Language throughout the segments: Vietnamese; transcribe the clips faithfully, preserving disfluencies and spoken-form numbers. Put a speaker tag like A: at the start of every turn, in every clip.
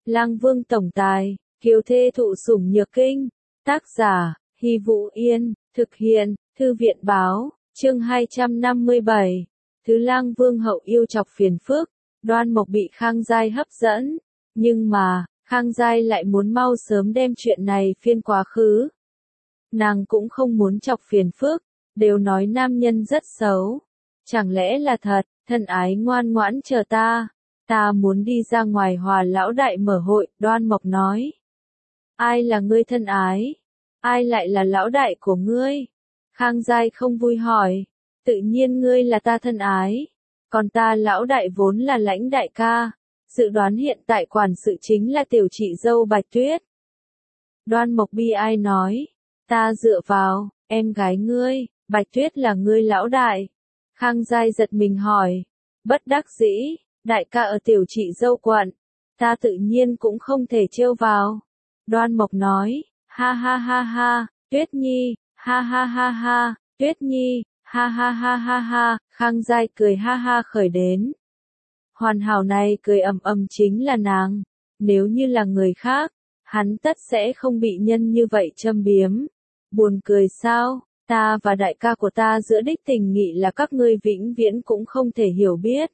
A: Lang Vương tổng tài, kiều thê thụ sủng nhược kinh. Tác giả, Hy Vũ Yên, thực hiện, Thư viện báo, chương hai trăm năm mươi bảy. Thứ Lang Vương hậu yêu chọc phiền phức, Đoan Mộc bị Khang Giai hấp dẫn, nhưng mà, Khang Giai lại muốn mau sớm đem chuyện này phiên quá khứ. Nàng cũng không muốn chọc phiền phức, đều nói nam nhân rất xấu. Chẳng lẽ là thật, thân ái ngoan ngoãn chờ ta, ta muốn đi ra ngoài hòa lão đại mở hội, Đoan Mộc nói. Ai là ngươi thân ái? Ai lại là lão đại của ngươi? Khang Giai không vui hỏi, tự nhiên ngươi là ta thân ái, còn ta lão đại vốn là lãnh đại ca, dự đoán hiện tại quản sự chính là tiểu chị dâu Bạch Tuyết. Đoan Mộc bi ai nói, ta dựa vào, em gái ngươi, Bạch Tuyết là ngươi lão đại. Khang Giai giật mình hỏi, bất đắc dĩ, đại ca ở tiểu chị dâu quận, ta tự nhiên cũng không thể trêu vào. Đoan Mộc nói, ha ha ha ha, Tuyết Nhi, ha ha ha ha, Tuyết Nhi, ha ha ha ha ha, Khang Giai cười ha ha khởi đến. Hoàn hảo này cười ầm ầm chính là nàng, nếu như là người khác, hắn tất sẽ không bị nhân như vậy châm biếm. Buồn cười sao, ta và đại ca của ta giữa đích tình nghị là các ngươi vĩnh viễn cũng không thể hiểu biết.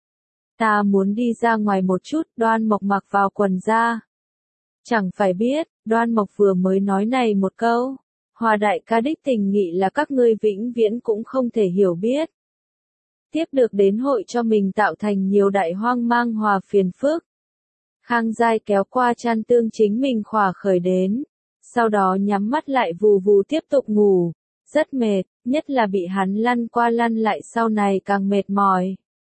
A: Ta muốn đi ra ngoài một chút, Đoan Mộc mặc vào quần ra. Chẳng phải biết, Đoan Mộc vừa mới nói này một câu, hòa đại ca đích tình nghị là các ngươi vĩnh viễn cũng không thể hiểu biết. Tiếp được đến hội cho mình tạo thành nhiều đại hoang mang hòa phiền phức. Khang Giai kéo qua chăn tương chính mình khỏa khởi đến, sau đó nhắm mắt lại vù vù tiếp tục ngủ, rất mệt, nhất là bị hắn lăn qua lăn lại sau này càng mệt mỏi.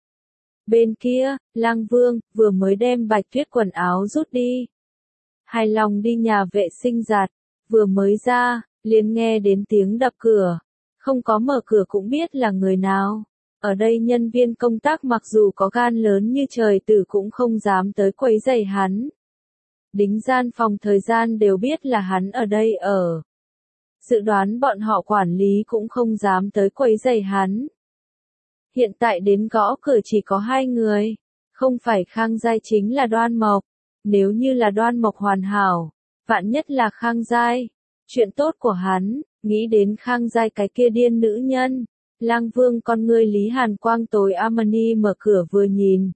A: Bên kia, Lang Vương, vừa mới đem Bạch Tuyết quần áo rút đi. Hài lòng đi nhà vệ sinh giặt, vừa mới ra, liền nghe đến tiếng đập cửa. Không có mở cửa cũng biết là người nào. Ở đây nhân viên công tác mặc dù có gan lớn như trời tử cũng không dám tới quấy rầy hắn. Đính gian phòng thời gian đều biết là hắn ở đây ở. Dự đoán bọn họ quản lý cũng không dám tới quấy rầy hắn. Hiện tại đến gõ cửa chỉ có hai người, không phải Khang Giai chính là Đoan Mộc. Nếu như là Đoan Mộc hoàn hảo, vạn nhất là Khang Giai, chuyện tốt của hắn, nghĩ đến Khang Giai cái kia điên nữ nhân. Lang Vương con ngươi Lý Hàn Quang tối Amani mở cửa vừa nhìn.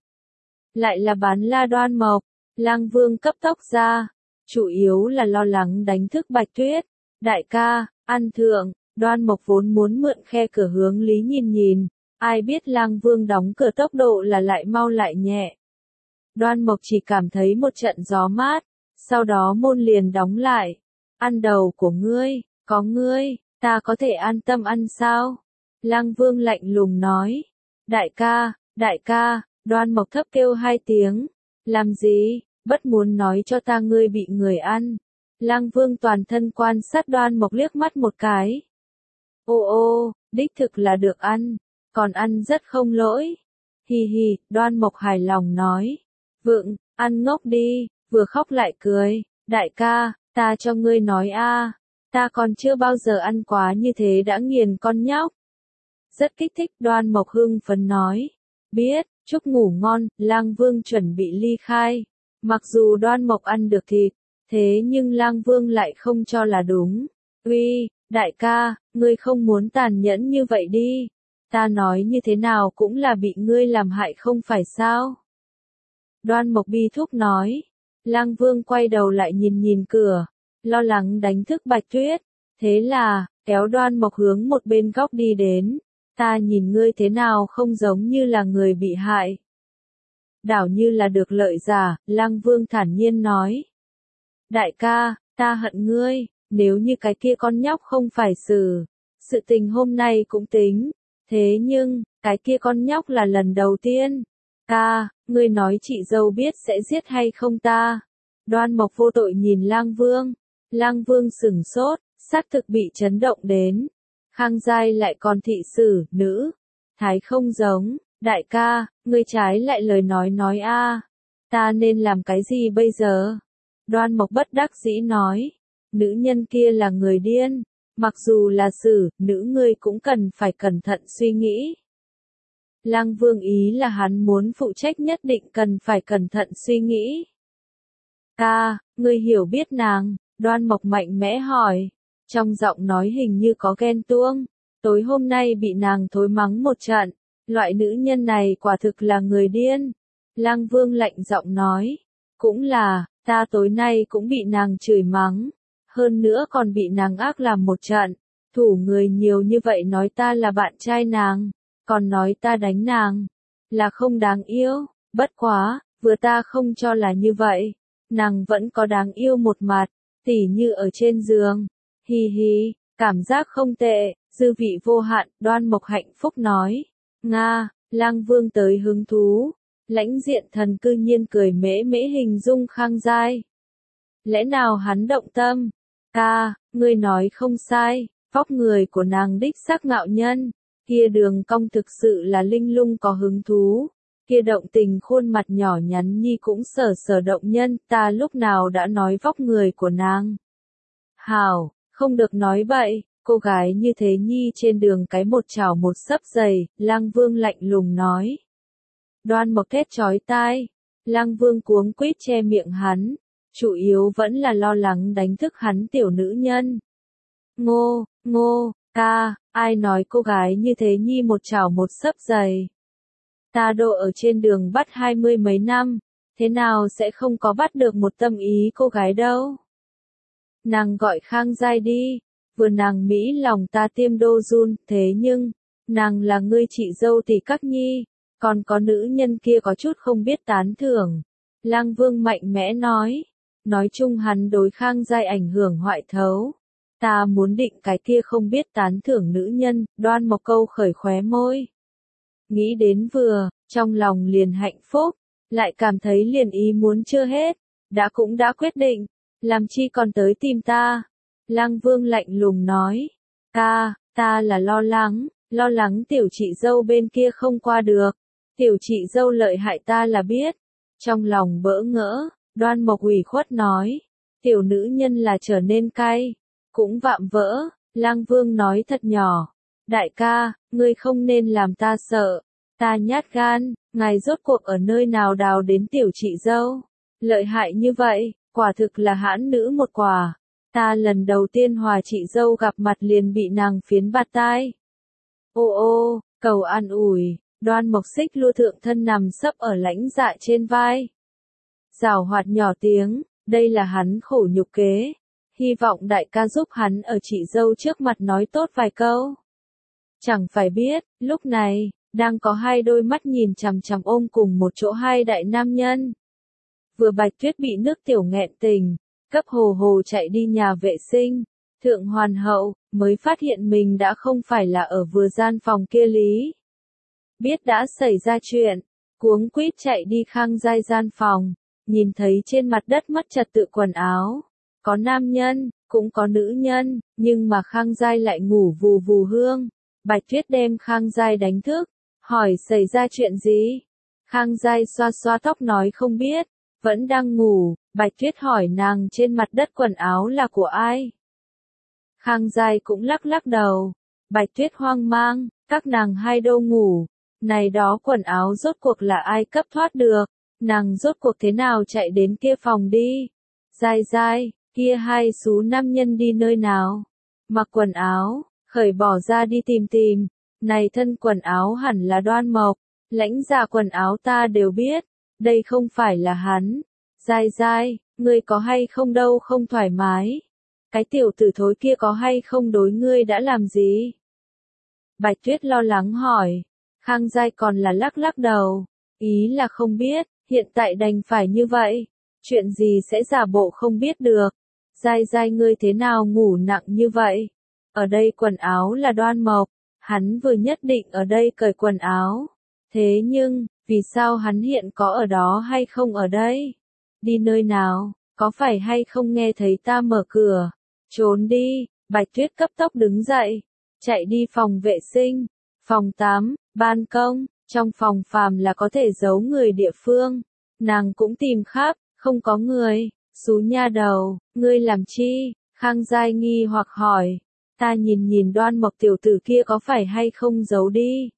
A: Lại là bán la Đoan Mộc, Lang Vương cấp tốc ra, chủ yếu là lo lắng đánh thức Bạch Tuyết. Đại ca, ăn thượng, Đoan Mộc vốn muốn mượn khe cửa hướng Lý nhìn nhìn, ai biết Lang Vương đóng cửa tốc độ là lại mau lại nhẹ. Đoan Mộc chỉ cảm thấy một trận gió mát, sau đó môn liền đóng lại. Ăn đầu của ngươi, có ngươi, ta có thể an tâm ăn sao? Lang Vương lạnh lùng nói. Đại ca, đại ca, Đoan Mộc thấp kêu hai tiếng. Làm gì, bất muốn nói cho ta ngươi bị người ăn. Lang Vương toàn thân quan sát Đoan Mộc liếc mắt một cái. Ô ô, đích thực là được ăn, còn ăn rất không lỗi. Hi hi, Đoan Mộc hài lòng nói. Vượng, ăn ngốc đi, vừa khóc lại cười. Đại ca, ta cho ngươi nói a, ta còn chưa bao giờ ăn quá như thế đã nghiền con nhóc. Rất kích thích, Đoan Mộc hưng phấn nói. Biết, chúc ngủ ngon, Lang Vương chuẩn bị ly khai. Mặc dù Đoan Mộc ăn được thịt, thế nhưng Lang Vương lại không cho là đúng. Uy, đại ca, ngươi không muốn tàn nhẫn như vậy đi. Ta nói như thế nào cũng là bị ngươi làm hại không phải sao? Đoan Mộc bi thúc nói. Lang Vương quay đầu lại nhìn nhìn cửa, lo lắng đánh thức Bạch Tuyết. Thế là, kéo Đoan Mộc hướng một bên góc đi đến. Ta nhìn ngươi thế nào không giống như là người bị hại. Đảo như là được lợi giả, Lang Vương thản nhiên nói. Đại ca, ta hận ngươi, nếu như cái kia con nhóc không phải xử, sự tình hôm nay cũng tính. Thế nhưng, cái kia con nhóc là lần đầu tiên. Ca, ngươi nói chị dâu biết sẽ giết hay không ta? Đoan Mộc vô tội nhìn Lang Vương. Lang Vương sửng sốt, xác thực bị chấn động đến. Khang Giai lại còn thị sử, nữ. Thái không giống, đại ca, ngươi trái lại lời nói nói a, ta nên làm cái gì bây giờ? Đoan Mộc bất đắc dĩ nói. Nữ nhân kia là người điên. Mặc dù là sử, nữ ngươi cũng cần phải cẩn thận suy nghĩ. Lang Vương ý là hắn muốn phụ trách nhất định cần phải cẩn thận suy nghĩ. Ca, ngươi hiểu biết nàng, Đoan Mộc mạnh mẽ hỏi. Trong giọng nói hình như có ghen tuông. Tối hôm nay bị nàng thối mắng một trận. Loại nữ nhân này quả thực là người điên. Lang Vương lạnh giọng nói. Cũng là, ta tối nay cũng bị nàng chửi mắng. Hơn nữa còn bị nàng ác làm một trận. Thủ người nhiều như vậy nói ta là bạn trai nàng. Còn nói ta đánh nàng. Là không đáng yêu. Bất quá, vừa ta không cho là như vậy. Nàng vẫn có đáng yêu một mặt. Tỉ như ở trên giường. Hi hi, cảm giác không tệ. Dư vị vô hạn, Đoan Mộc hạnh phúc nói. Nga, Lang Vương tới hứng thú. Lãnh diện thần cư nhiên cười mễ mễ hình dung Khang Giai. Lẽ nào hắn động tâm? Ca, ngươi nói không sai, vóc người của nàng đích xác ngạo nhân. Kia đường cong thực sự là linh lung có hứng thú. Kia động tình khuôn mặt nhỏ nhắn nhi cũng sở sở động nhân, ta lúc nào đã nói vóc người của nàng. Hảo, không được nói bậy. Cô gái như thế nhi trên đường cái một chảo một sấp giày, Lang Vương lạnh lùng nói. Đoan Mộc thét chói tai, Lang Vương cuống quýt che miệng hắn, chủ yếu vẫn là lo lắng đánh thức hắn tiểu nữ nhân. Ngô, ngô, ca, ai nói cô gái như thế nhi một chảo một sấp giày. Ta độ ở trên đường bắt hai mươi mấy năm, thế nào sẽ không có bắt được một tâm ý cô gái đâu. Nàng gọi Khang Giai đi. Vừa nàng Mỹ lòng ta tiêm đô run, thế nhưng, nàng là ngươi chị dâu tỷ các nhi, còn có nữ nhân kia có chút không biết tán thưởng. Lang Vương mạnh mẽ nói, nói chung hắn đối Khang Giai ảnh hưởng hoại thấu. Ta muốn định cái kia không biết tán thưởng nữ nhân, Đoan Mộc câu khởi khóe môi. Nghĩ đến vừa, trong lòng liền hạnh phúc, lại cảm thấy liền ý muốn chưa hết, đã cũng đã quyết định, làm chi còn tới tìm ta. Lang Vương lạnh lùng nói, ca, ta là lo lắng, lo lắng tiểu chị dâu bên kia không qua được, tiểu chị dâu lợi hại ta là biết. Trong lòng bỡ ngỡ, Đoan Mộc ủy khuất nói, tiểu nữ nhân là trở nên cay, cũng vạm vỡ. Lang Vương nói thật nhỏ, đại ca, ngươi không nên làm ta sợ, ta nhát gan, ngài rốt cuộc ở nơi nào đào đến tiểu chị dâu, lợi hại như vậy, quả thực là hãn nữ một quả. Ta lần đầu tiên hòa chị dâu gặp mặt liền bị nàng phiến bạt tai. Ô ô, cầu an ủi, Đoan Mộc xích lua thượng thân nằm sấp ở lãnh dạ trên vai. Giảo hoạt nhỏ tiếng, đây là hắn khổ nhục kế. Hy vọng đại ca giúp hắn ở chị dâu trước mặt nói tốt vài câu. Chẳng phải biết, lúc này, đang có hai đôi mắt nhìn chằm chằm ôm cùng một chỗ hai đại nam nhân. Vừa Bạch Tuyết bị nước tiểu nghẹn tình. Cấp hồ hồ chạy đi nhà vệ sinh, thượng hoàn hậu, mới phát hiện mình đã không phải là ở vừa gian phòng kia lý. Biết đã xảy ra chuyện, cuống quýt chạy đi Khang Giai gian phòng, nhìn thấy trên mặt đất mất trật tự quần áo. Có nam nhân, cũng có nữ nhân, nhưng mà Khang Giai lại ngủ vù vù hương. Bạch Tuyết đem Khang Giai đánh thức, hỏi xảy ra chuyện gì? Khang Giai xoa xoa tóc nói không biết. Vẫn đang ngủ, Bạch Tuyết hỏi nàng trên mặt đất quần áo là của ai? Khang Giai cũng lắc lắc đầu. Bạch Tuyết hoang mang, các nàng hai đâu ngủ. Này đó quần áo rốt cuộc là ai cấp thoát được? Nàng rốt cuộc thế nào chạy đến kia phòng đi? Giai Giai, kia hai xú nam nhân đi nơi nào? Mặc quần áo, khởi bỏ ra đi tìm tìm. Này thân quần áo hẳn là Đoan Mộc. Lãnh dạ quần áo ta đều biết. Đây không phải là hắn. Giai Giai, ngươi có hay không đâu không thoải mái. Cái tiểu tử thối kia có hay không đối ngươi đã làm gì? Bạch Tuyết lo lắng hỏi. Khang Giai còn là lắc lắc đầu. Ý là không biết, hiện tại đành phải như vậy. Chuyện gì sẽ giả bộ không biết được. Giai Giai ngươi thế nào ngủ nặng như vậy? Ở đây quần áo là Đoan Mộc. Hắn vừa nhất định ở đây cởi quần áo. Thế nhưng, vì sao hắn hiện có ở đó hay không ở đây? Đi nơi nào? Có phải hay không nghe thấy ta mở cửa? Trốn đi. Bạch Tuyết cấp tốc đứng dậy. Chạy đi phòng vệ sinh. Phòng tắm, ban công. Trong phòng phàm là có thể giấu người địa phương. Nàng cũng tìm khắp, không có người. Xú nha đầu, ngươi làm chi? Khang Giai nghi hoặc hỏi. Ta nhìn nhìn Đoan Mộc tiểu tử kia có phải hay không giấu đi?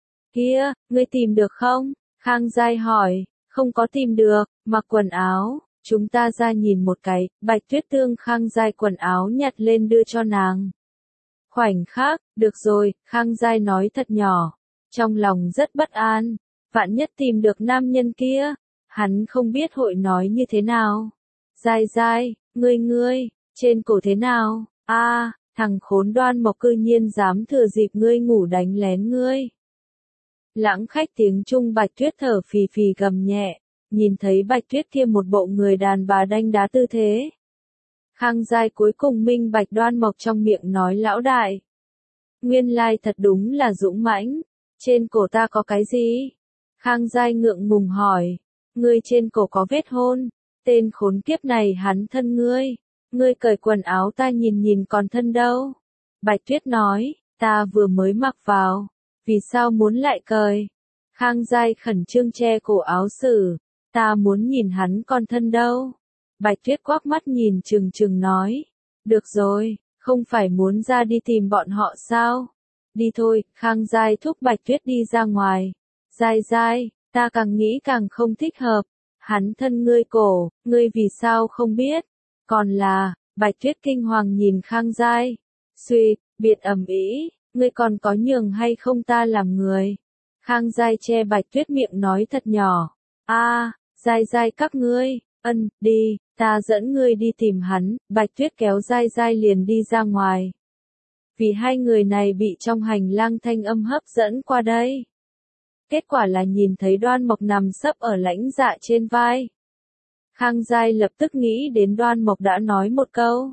A: Kia, ngươi tìm được không? Khang Giai hỏi. Không có tìm được, mặc quần áo. chúng ta ra nhìn một cái, Bạch Tuyết tương Khang Giai quần áo nhặt lên đưa cho nàng. Khoảnh khắc, được rồi, Khang Giai nói thật nhỏ, trong lòng rất bất an, vạn nhất tìm được nam nhân kia, hắn không biết hội nói như thế nào. Giai Giai, ngươi ngươi, trên cổ thế nào, a à, thằng khốn Đoan Mộc cư nhiên dám thừa dịp ngươi ngủ đánh lén ngươi. Lãng khách tiếng Trung Bạch Tuyết thở phì phì gầm nhẹ, nhìn thấy Bạch Tuyết kia một bộ người đàn bà đanh đá tư thế. Khang Giai cuối cùng minh bạch Đoan Mộc trong miệng nói lão đại. Nguyên lai thật đúng là dũng mãnh, trên cổ ta có cái gì? Khang Giai ngượng ngùng hỏi, ngươi trên cổ có vết hôn, tên khốn kiếp này hắn thân ngươi, ngươi cởi quần áo ta nhìn nhìn còn thân đâu. Bạch Tuyết nói, ta vừa mới mặc vào, vì sao muốn lại cởi? Khang Giai khẩn trương che cổ áo Sử, ta muốn nhìn hắn còn thân đâu. Bạch Tuyết quắc mắt nhìn trừng trừng nói, được rồi, không phải muốn ra đi tìm bọn họ sao? Đi thôi, Khang Giai thúc Bạch Tuyết đi ra ngoài. Giai Giai, ta càng nghĩ càng không thích hợp. Hắn thân ngươi cổ, ngươi vì sao không biết? Còn là, Bạch Tuyết kinh hoàng nhìn Khang Giai. Suy, biệt ầm ĩ, ngươi còn có nhường hay không ta làm người? Khang Giai che Bạch Tuyết miệng nói thật nhỏ. A, à, Giai Giai các ngươi, ân, đi, ta dẫn ngươi đi tìm hắn. Bạch Tuyết kéo Giai Giai liền đi ra ngoài. Vì hai người này bị trong hành lang thanh âm hấp dẫn qua đây. Kết quả là nhìn thấy Đoan Mộc nằm sấp ở lãnh dạ trên vai. Khang Giai lập tức nghĩ đến Đoan Mộc đã nói một câu.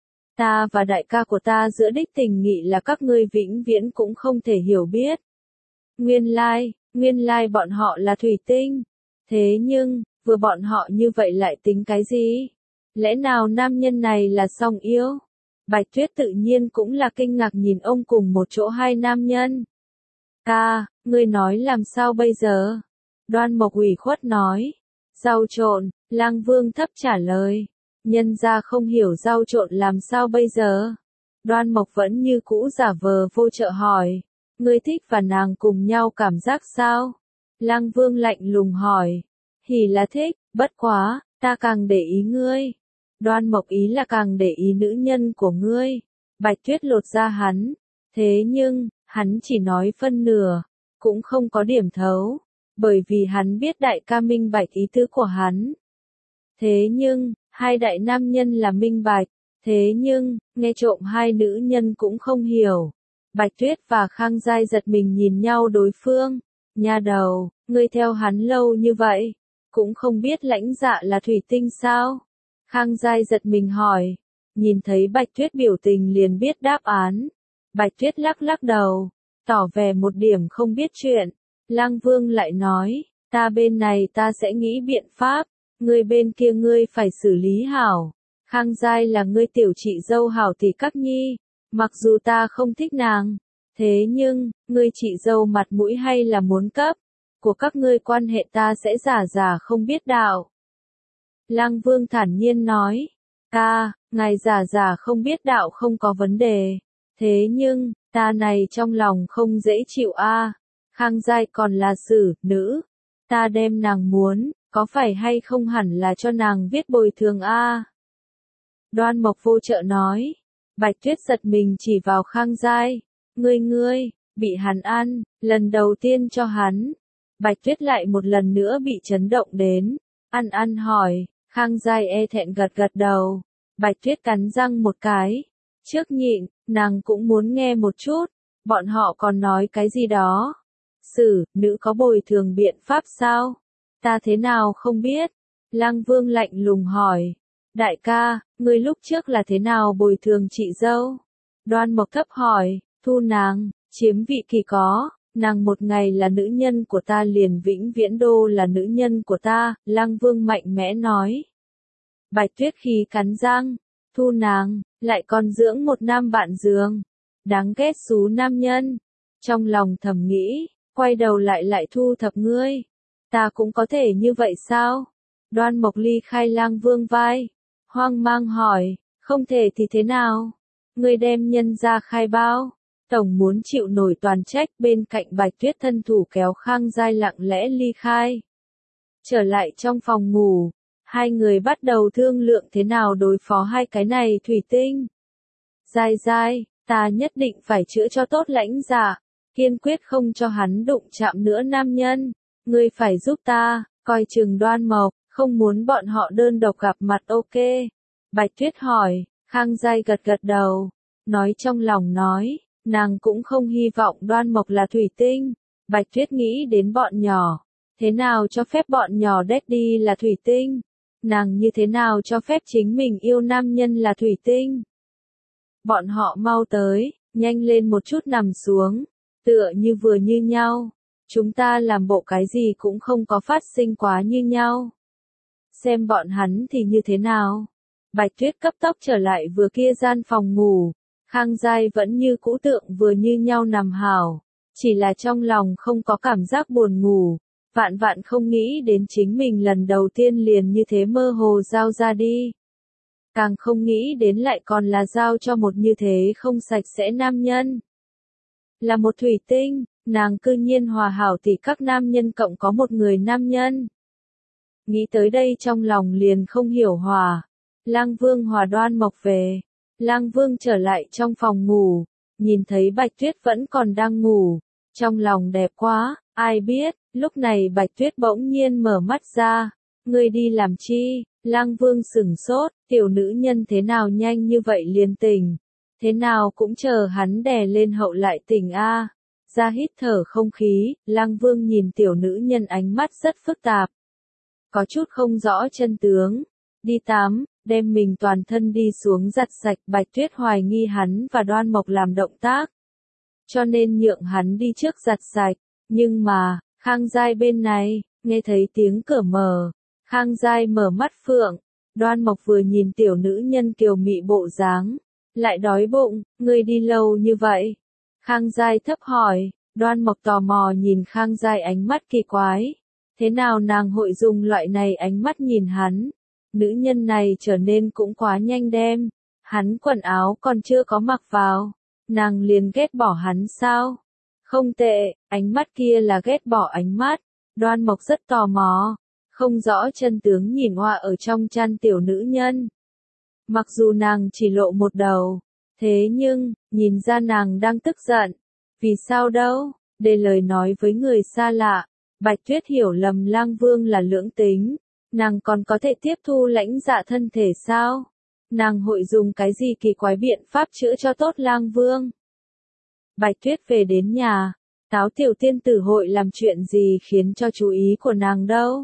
A: Ta và đại ca của ta giữa đích tình nghị là các ngươi vĩnh viễn cũng không thể hiểu biết. Nguyên lai, nguyên lai bọn họ là thủy tinh. Thế nhưng, vừa bọn họ như vậy lại tính cái gì? Lẽ nào nam nhân này là song yêu? Bạch Tuyết tự nhiên cũng là kinh ngạc nhìn ông cùng một chỗ hai nam nhân. Ca, ngươi nói làm sao bây giờ? Đoan Mộc ủy khuất nói. Rau trộn, Lang Vương thấp trả lời. Nhân ra không hiểu rau trộn làm sao bây giờ? Đoan Mộc vẫn như cũ giả vờ vô trợ hỏi. Ngươi thích và nàng cùng nhau cảm giác sao? Lang Vương lạnh lùng hỏi. Hỉ là thích, bất quá, ta càng để ý ngươi. Đoan Mộc ý là càng để ý nữ nhân của ngươi. Bạch Tuyết lột ra hắn. Thế nhưng, hắn chỉ nói phân nửa, cũng không có điểm thấu, bởi vì hắn biết đại ca minh bạch ý tứ của hắn. Thế nhưng, hai đại nam nhân là minh bạch, thế nhưng, nghe trộm hai nữ nhân cũng không hiểu. Bạch Tuyết và Khang Giai giật mình nhìn nhau đối phương. Nha đầu, ngươi theo hắn lâu như vậy, cũng không biết lãnh dạ là thủy tinh sao? Khang Giai giật mình hỏi, nhìn thấy Bạch Tuyết biểu tình liền biết đáp án. Bạch Tuyết lắc lắc đầu, tỏ vẻ một điểm không biết chuyện. Lang Vương lại nói, ta bên này ta sẽ nghĩ biện pháp, ngươi bên kia ngươi phải xử lý hảo. Khang Giai là ngươi tiểu chị dâu hảo thì các nhi, mặc dù ta không thích nàng, thế nhưng, ngươi chị dâu mặt mũi hay là muốn cấp, của các ngươi quan hệ ta sẽ giả giả không biết đạo. Lang Vương thản nhiên nói, ca, ngài giả giả không biết đạo không có vấn đề, thế nhưng, ta này trong lòng không dễ chịu a. À. Khang Giai còn là xử, nữ, ta đem nàng muốn, có phải hay không hẳn là cho nàng viết bồi thường a. À. Đoan Mộc vô trợ nói, Bạch Tuyết giật mình chỉ vào Khang Giai, ngươi ngươi, bị hắn ăn, lần đầu tiên cho hắn. Bạch Tuyết lại một lần nữa bị chấn động đến, ăn ăn hỏi, Khang Giai e thẹn gật gật đầu. Bạch Tuyết cắn răng một cái, trước nhịn, nàng cũng muốn nghe một chút, bọn họ còn nói cái gì đó. Sử, nữ có bồi thường biện pháp sao? Ta thế nào không biết? Lang Vương lạnh lùng hỏi. Đại ca, ngươi lúc trước là thế nào bồi thường chị dâu? Đoan Mộc thấp hỏi, thu nàng, chiếm vị kỳ có, nàng một ngày là nữ nhân của ta liền vĩnh viễn đô là nữ nhân của ta, Lang Vương mạnh mẽ nói. Bạch Tuyết khi cắn răng, thu nàng, lại còn dưỡng một nam bạn giường. Đáng ghét xú nam nhân. Trong lòng thầm nghĩ, quay đầu lại lại thu thập ngươi. Ta cũng có thể như vậy sao? Đoan Mộc ly khai Lang Vương vai. Hoang mang hỏi, không thể thì thế nào? Ngươi đem nhân ra khai bao. Tổng muốn chịu nổi toàn trách bên cạnh Bạch Tuyết thân thủ kéo Khang Giai lặng lẽ ly khai. Trở lại trong phòng ngủ, Hai người bắt đầu thương lượng thế nào đối phó hai cái này thủy tinh. Giai Giai, ta nhất định phải chữa cho tốt Lãnh Dạ, kiên quyết không cho hắn đụng chạm nữa nam nhân. Ngươi phải giúp ta, coi chừng Đoan Mộc, không muốn bọn họ đơn độc gặp mặt ok. Bạch Tuyết hỏi, Khang Giai gật gật đầu, nói trong lòng nói, nàng cũng không hy vọng Đoan Mộc là thủy tinh. Bạch Tuyết nghĩ đến bọn nhỏ, thế nào cho phép bọn nhỏ Daddy là thủy tinh? Nàng như thế nào cho phép chính mình yêu nam nhân là thủy tinh? Bọn họ mau tới, nhanh lên một chút nằm xuống, tựa như vừa như nhau. Chúng ta làm bộ cái gì cũng không có phát sinh quá như nhau. Xem bọn hắn thì như thế nào? Bạch Tuyết cấp tốc trở lại vừa kia gian phòng ngủ. Khang Giai vẫn như cũ tượng vừa như nhau nằm hảo. Chỉ là trong lòng không có cảm giác buồn ngủ. Vạn vạn không nghĩ đến chính mình lần đầu tiên liền như thế mơ hồ giao ra đi. Càng không nghĩ đến lại còn là giao cho một như thế không sạch sẽ nam nhân. Là một thủy tinh, nàng cư nhiên hòa hảo thì các nam nhân cộng có một người nam nhân. Nghĩ tới đây trong lòng liền không hiểu hòa. Lang Vương hòa Đoan Mộc về. Lang Vương trở lại trong phòng ngủ, nhìn thấy Bạch Tuyết vẫn còn đang ngủ. Trong lòng đẹp quá, ai biết, lúc này Bạch Tuyết bỗng nhiên mở mắt ra. Ngươi đi làm chi? Lang Vương sửng sốt, tiểu nữ nhân thế nào nhanh như vậy liền tỉnh. Thế nào cũng chờ hắn đè lên hậu lại tỉnh a. Ra hít thở không khí, Lang Vương nhìn tiểu nữ nhân ánh mắt rất phức tạp. Có chút không rõ chân tướng. Đi tắm, đem mình toàn thân đi xuống giặt sạch. Bạch Tuyết hoài nghi hắn và Đoan Mộc làm động tác. Cho nên nhượng hắn đi trước giặt sạch. Nhưng mà, Khang Giai bên này, nghe thấy tiếng cửa mở. Khang Giai mở mắt phượng. Đoan Mộc vừa nhìn tiểu nữ nhân kiều mị bộ dáng. Lại đói bụng, ngươi đi lâu như vậy. Khang Giai thấp hỏi. Đoan Mộc tò mò nhìn Khang Giai ánh mắt kỳ quái. Thế nào nàng hội dùng loại này ánh mắt nhìn hắn? Nữ nhân này trở nên cũng quá nhanh đem. Hắn quần áo còn chưa có mặc vào. Nàng liền ghét bỏ hắn sao? Không tệ, ánh mắt kia là ghét bỏ ánh mắt. Đoan Mộc rất tò mò. Không rõ chân tướng nhìn hoa ở trong chăn tiểu nữ nhân. Mặc dù nàng chỉ lộ một đầu. Thế nhưng, nhìn ra nàng đang tức giận. Vì sao đâu? Để lời nói với người xa lạ. Bạch Tuyết hiểu lầm Lang Vương là lưỡng tính. Nàng còn có thể tiếp thu Lãnh Dạ thân thể sao? Nàng hội dùng cái gì kỳ quái biện pháp chữa cho tốt Lang Vương? Bạch Tuyết về đến nhà. Táo tiểu tiên tử hội làm chuyện gì khiến cho chú ý của nàng đâu?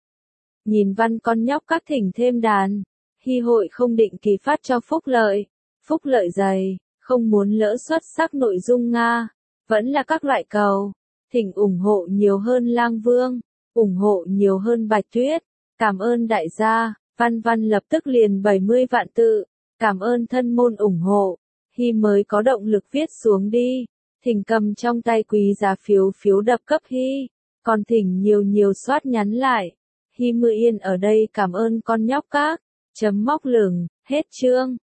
A: Nhìn văn con nhóc các thỉnh thêm đàn. Hy hội không định kỳ phát cho phúc lợi. Phúc lợi dày, không muốn lỡ xuất sắc nội dung Nga. Vẫn là các loại cầu. Thỉnh ủng hộ nhiều hơn Lang Vương. Ủng hộ nhiều hơn Bạch Tuyết. Cảm ơn đại gia. Văn văn lập tức liền bảy mươi vạn tự. Cảm ơn thân môn ủng hộ. Hy mới có động lực viết xuống đi. Thỉnh cầm trong tay quý giá phiếu phiếu đập cấp Hy. Còn thỉnh nhiều nhiều soát nhắn lại. Hy mưa yên ở đây cảm ơn con nhóc các. Chấm móc lửng, hết chương.